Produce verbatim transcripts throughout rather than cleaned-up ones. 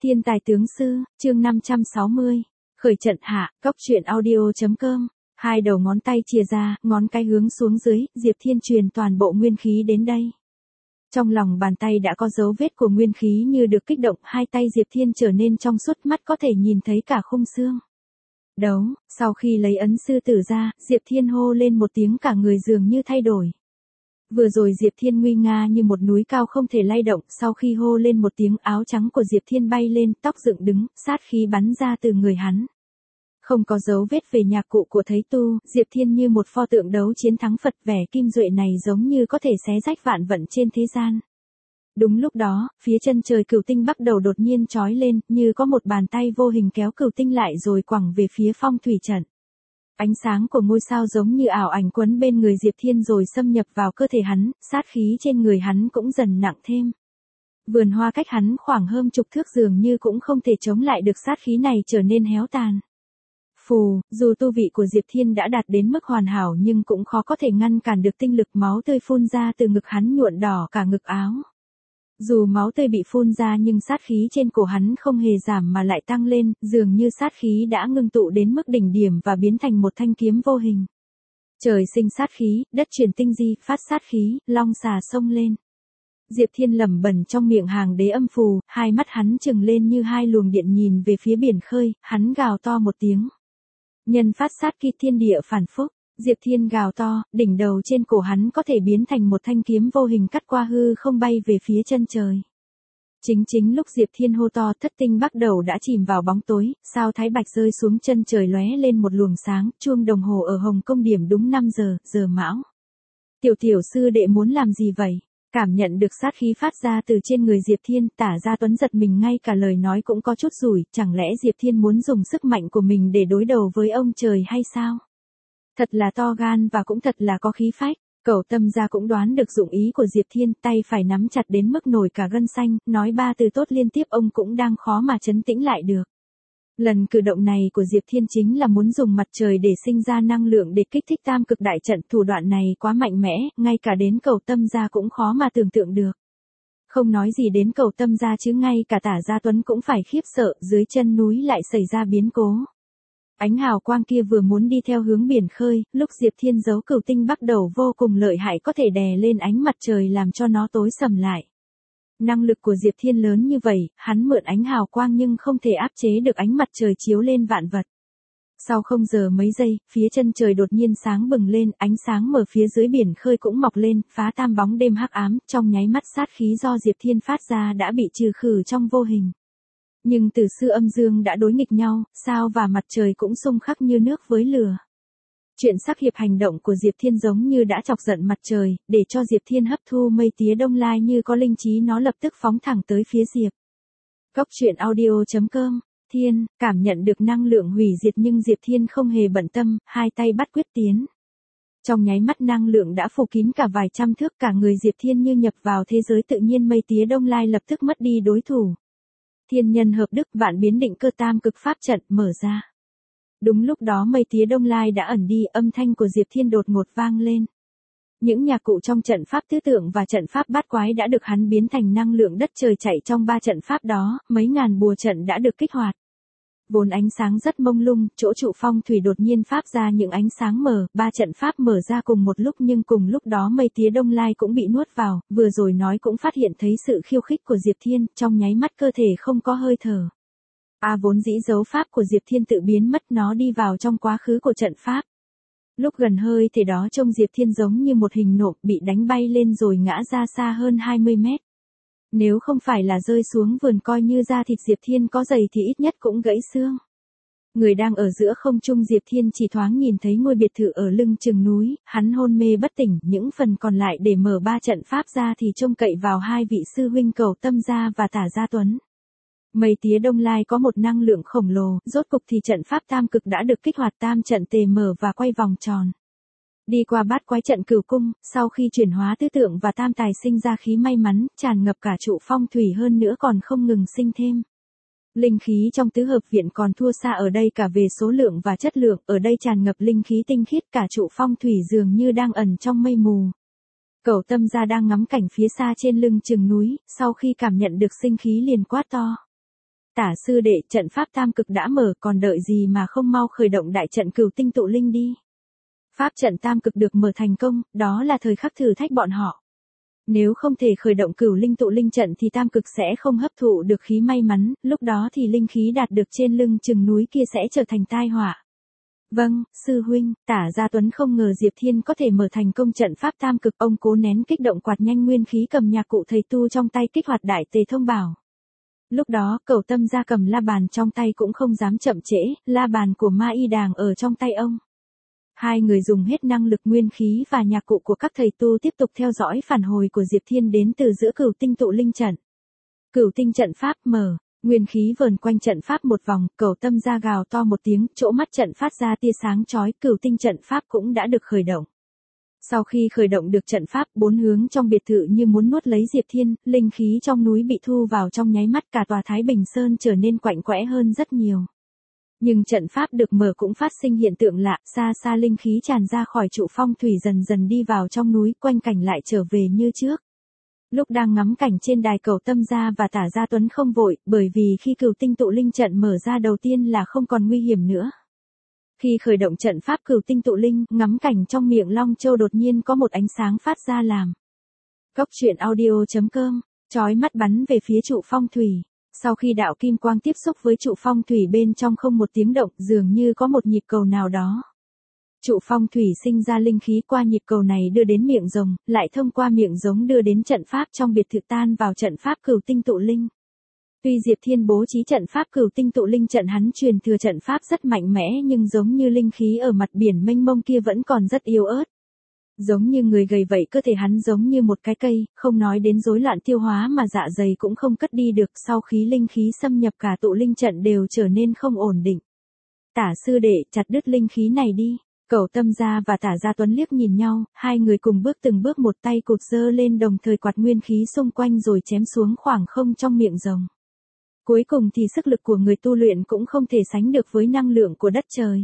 Thiên tài tướng sư, chương năm trăm sáu mươi. Khởi trận hạ, cốc truyện audio.com. Hai đầu ngón tay chìa ra, ngón cái hướng xuống dưới, Diệp Thiên truyền toàn bộ nguyên khí đến đây. Trong lòng bàn tay đã có dấu vết của nguyên khí như được kích động, hai tay Diệp Thiên trở nên trong suốt, mắt có thể nhìn thấy cả khung xương. Đấu, sau khi lấy ấn sư tử ra, Diệp Thiên hô lên một tiếng cả người dường như thay đổi. Vừa rồi Diệp Thiên nguy nga như một núi cao không thể lay động, sau khi hô lên một tiếng áo trắng của Diệp Thiên bay lên, tóc dựng đứng, sát khí bắn ra từ người hắn. Không có dấu vết về nhạc cụ của Thấy Tu, Diệp Thiên như một pho tượng đấu chiến thắng Phật, vẻ kim duệ này giống như có thể xé rách vạn vận trên thế gian. Đúng lúc đó, phía chân trời cửu tinh bắt đầu đột nhiên chói lên, như có một bàn tay vô hình kéo cửu tinh lại rồi quẳng về phía phong thủy trận. Ánh sáng của ngôi sao giống như ảo ảnh quấn bên người Diệp Thiên rồi xâm nhập vào cơ thể hắn, sát khí trên người hắn cũng dần nặng thêm. Vườn hoa cách hắn khoảng hơn chục thước dường như cũng không thể chống lại được sát khí này trở nên héo tàn. Phù, dù tu vị của Diệp Thiên đã đạt đến mức hoàn hảo nhưng cũng khó có thể ngăn cản được tinh lực máu tươi phun ra từ ngực hắn nhuộn đỏ cả ngực áo. Dù máu tươi bị phun ra nhưng sát khí trên cổ hắn không hề giảm mà lại tăng lên, dường như sát khí đã ngưng tụ đến mức đỉnh điểm và biến thành một thanh kiếm vô hình. Trời sinh sát khí, đất chuyển tinh di, phát sát khí, long xà xông lên. Diệp Thiên lẩm bẩm trong miệng hàng đế âm phù, hai mắt hắn trừng lên như hai luồng điện nhìn về phía biển khơi, hắn gào to một tiếng. Nhân phát sát kỳ thiên địa phản phúc. Diệp Thiên gào to, đỉnh đầu trên cổ hắn có thể biến thành một thanh kiếm vô hình cắt qua hư không bay về phía chân trời. Chính chính lúc Diệp Thiên hô to, thất tinh bắt đầu đã chìm vào bóng tối, sao thái bạch rơi xuống chân trời lóe lên một luồng sáng, chuông đồng hồ ở Hồng Công điểm đúng năm giờ, giờ mão. Tiểu tiểu sư đệ muốn làm gì vậy? Cảm nhận được sát khí phát ra từ trên người Diệp Thiên, Tả Gia Tuấn giật mình ngay cả lời nói cũng có chút rủi, chẳng lẽ Diệp Thiên muốn dùng sức mạnh của mình để đối đầu với ông trời hay sao? Thật là to gan và cũng thật là có khí phách. Cẩu Tâm Gia cũng đoán được dụng ý của Diệp Thiên, tay phải nắm chặt đến mức nổi cả gân xanh, nói ba từ tốt liên tiếp ông cũng đang khó mà trấn tĩnh lại được. Lần cử động này của Diệp Thiên chính là muốn dùng mặt trời để sinh ra năng lượng để kích thích tam cực đại trận, thủ đoạn này quá mạnh mẽ, ngay cả đến Cẩu Tâm Gia cũng khó mà tưởng tượng được. Không nói gì đến Cẩu Tâm Gia chứ ngay cả Tả Gia Tuấn cũng phải khiếp sợ, dưới chân núi lại xảy ra biến cố. Ánh hào quang kia vừa muốn đi theo hướng biển khơi, lúc Diệp Thiên giấu cửu tinh bắt đầu vô cùng lợi hại có thể đè lên ánh mặt trời làm cho nó tối sầm lại. Năng lực của Diệp Thiên lớn như vậy, hắn mượn ánh hào quang nhưng không thể áp chế được ánh mặt trời chiếu lên vạn vật. Sau không giờ mấy giây, phía chân trời đột nhiên sáng bừng lên, ánh sáng mở phía dưới biển khơi cũng mọc lên, phá tam bóng đêm hắc ám, trong nháy mắt sát khí do Diệp Thiên phát ra đã bị trừ khử trong vô hình. Nhưng từ xưa âm dương đã đối nghịch nhau, sao và mặt trời cũng xung khắc như nước với lửa. Chuyện sắc hiệp hành động của Diệp Thiên giống như đã chọc giận mặt trời, để cho Diệp Thiên hấp thu mây tía đông lai như có linh trí nó lập tức phóng thẳng tới phía Diệp. Cốc truyện audio.com. Thiên, cảm nhận được năng lượng hủy diệt nhưng Diệp Thiên không hề bận tâm, hai tay bắt quyết tiến. Trong nháy mắt năng lượng đã phủ kín cả vài trăm thước, cả người Diệp Thiên như nhập vào thế giới tự nhiên, mây tía đông lai lập tức mất đi đối thủ. Thiên nhân hợp đức, vạn biến định cơ tam cực pháp trận mở ra. Đúng lúc đó mây tía đông lai đã ẩn đi, âm thanh của Diệp Thiên đột ngột vang lên. Những nhạc cụ trong trận pháp tứ tượng và trận pháp bát quái đã được hắn biến thành năng lượng đất trời chạy trong ba trận pháp đó, mấy ngàn bùa trận đã được kích hoạt. Vốn ánh sáng rất mông lung, chỗ trụ phong thủy đột nhiên phát ra những ánh sáng mờ, ba trận pháp mở ra cùng một lúc nhưng cùng lúc đó mây tía đông lai cũng bị nuốt vào, vừa rồi nói cũng phát hiện thấy sự khiêu khích của Diệp Thiên, trong nháy mắt cơ thể không có hơi thở. A vốn dĩ dấu pháp của Diệp Thiên tự biến mất, nó đi vào trong quá khứ của trận pháp. Lúc gần hơi thì đó trông Diệp Thiên giống như một hình nộm bị đánh bay lên rồi ngã ra xa hơn hai mươi mét. Nếu không phải là rơi xuống vườn coi như da thịt Diệp Thiên có dày thì ít nhất cũng gãy xương. Người đang ở giữa không trung Diệp Thiên chỉ thoáng nhìn thấy ngôi biệt thự ở lưng chừng núi, hắn hôn mê bất tỉnh, những phần còn lại để mở ba trận pháp ra thì trông cậy vào hai vị sư huynh Cẩu Tâm Gia và Tả Gia Tuấn. Mây tía đông lai có một năng lượng khổng lồ, rốt cục thì trận pháp tam cực đã được kích hoạt, tam trận tề mở và quay vòng tròn. Đi qua bát quái trận cửu cung, sau khi chuyển hóa tứ tượng và tam tài sinh ra khí may mắn, tràn ngập cả trụ phong thủy hơn nữa còn không ngừng sinh thêm. Linh khí trong tứ hợp viện còn thua xa ở đây cả về số lượng và chất lượng, ở đây tràn ngập linh khí tinh khiết, cả trụ phong thủy dường như đang ẩn trong mây mù. Cẩu Tâm Gia đang ngắm cảnh phía xa trên lưng chừng núi, sau khi cảm nhận được sinh khí liền quát to. Tả sư đệ, trận pháp tam cực đã mở, còn đợi gì mà không mau khởi động đại trận Cửu Tinh Tụ Linh đi. Pháp trận tam cực được mở thành công, đó là thời khắc thử thách bọn họ. Nếu không thể khởi động Cửu Linh Tụ Linh trận thì tam cực sẽ không hấp thụ được khí may mắn, lúc đó thì linh khí đạt được trên lưng chừng núi kia sẽ trở thành tai họa. Vâng, sư huynh. Tả Gia Tuấn không ngờ Diệp Thiên có thể mở thành công trận pháp tam cực, ông cố nén kích động quạt nhanh nguyên khí cầm nhạc cụ thầy tu trong tay kích hoạt đại tề thông bảo. Lúc đó, Cẩu Tâm Gia cầm la bàn trong tay cũng không dám chậm trễ, la bàn của Ma Y Đàng ở trong tay ông. Hai người dùng hết năng lực nguyên khí và nhạc cụ của các thầy tu tiếp tục theo dõi phản hồi của Diệp Thiên đến từ giữa Cửu Tinh Tụ Linh trận. Cửu Tinh trận pháp mở, nguyên khí vờn quanh trận pháp một vòng, Cẩu Tâm Gia gào to một tiếng, chỗ mắt trận phát ra tia sáng chói, Cửu Tinh trận pháp cũng đã được khởi động. Sau khi khởi động được trận pháp, bốn hướng trong biệt thự như muốn nuốt lấy Diệp Thiên, linh khí trong núi bị thu vào trong nháy mắt, cả tòa Thái Bình Sơn trở nên quạnh quẽ hơn rất nhiều. Nhưng trận pháp được mở cũng phát sinh hiện tượng lạ, xa xa linh khí tràn ra khỏi trụ phong thủy dần dần đi vào trong núi, quanh cảnh lại trở về như trước. Lúc đang ngắm cảnh trên đài, Cẩu Tâm Gia và Tả Gia Tuấn không vội, bởi vì khi Cửu Tinh Tụ Linh trận mở ra đầu tiên là không còn nguy hiểm nữa. Khi khởi động trận pháp Cửu Tinh Tụ Linh, ngắm cảnh trong miệng Long Châu đột nhiên có một ánh sáng phát ra làm. Cốc truyện audio chấm com, chói mắt bắn về phía trụ phong thủy. Sau khi đạo kim quang tiếp xúc với trụ phong thủy bên trong không một tiếng động, dường như có một nhịp cầu nào đó. Trụ phong thủy sinh ra linh khí qua nhịp cầu này đưa đến miệng rồng, lại thông qua miệng giống đưa đến trận pháp trong biệt thự tan vào trận pháp Cửu Tinh Tụ Linh. Tuy Diệp Thiên bố trí trận pháp Cửu Tinh Tụ Linh trận hắn truyền thừa trận pháp rất mạnh mẽ, nhưng giống như linh khí ở mặt biển mênh mông kia vẫn còn rất yếu ớt. Giống như người gầy vậy, cơ thể hắn giống như một cái cây, không nói đến rối loạn tiêu hóa mà dạ dày cũng không cất đi được, sau khi linh khí xâm nhập cả tụ linh trận đều trở nên không ổn định. Tả sư đệ, chặt đứt linh khí này đi. Cẩu Tâm Gia và Tả Gia Tuấn liếc nhìn nhau, hai người cùng bước từng bước, một tay cụt giơ lên đồng thời quạt nguyên khí xung quanh rồi chém xuống khoảng không trong miệng rồng. Cuối cùng thì sức lực của người tu luyện cũng không thể sánh được với năng lượng của đất trời.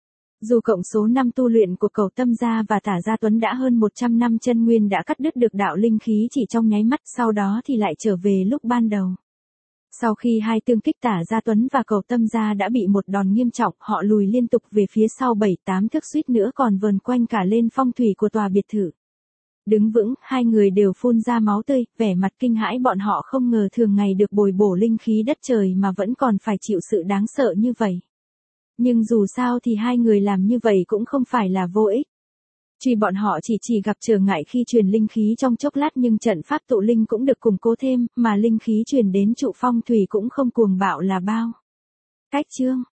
Dù cộng số năm tu luyện của Cẩu Tâm Gia và Tả Gia Tuấn đã hơn một trăm năm, chân nguyên đã cắt đứt được đạo linh khí chỉ trong nháy mắt, sau đó thì lại trở về lúc ban đầu. Sau khi hai tương kích, Tả Gia Tuấn và Cẩu Tâm Gia đã bị một đòn nghiêm trọng, họ lùi liên tục về phía sau bảy tám thước, suýt nữa còn vờn quanh cả lên phong thủy của tòa biệt thự. Đứng vững, hai người đều phun ra máu tươi, vẻ mặt kinh hãi, bọn họ không ngờ thường ngày được bồi bổ linh khí đất trời mà vẫn còn phải chịu sự đáng sợ như vậy. Nhưng dù sao thì hai người làm như vậy cũng không phải là vô ích. Tuy bọn họ chỉ chỉ gặp trở ngại khi truyền linh khí trong chốc lát, nhưng trận pháp tụ linh cũng được củng cố thêm, mà linh khí truyền đến trụ phong thủy cũng không cuồng bạo là bao. Cách chương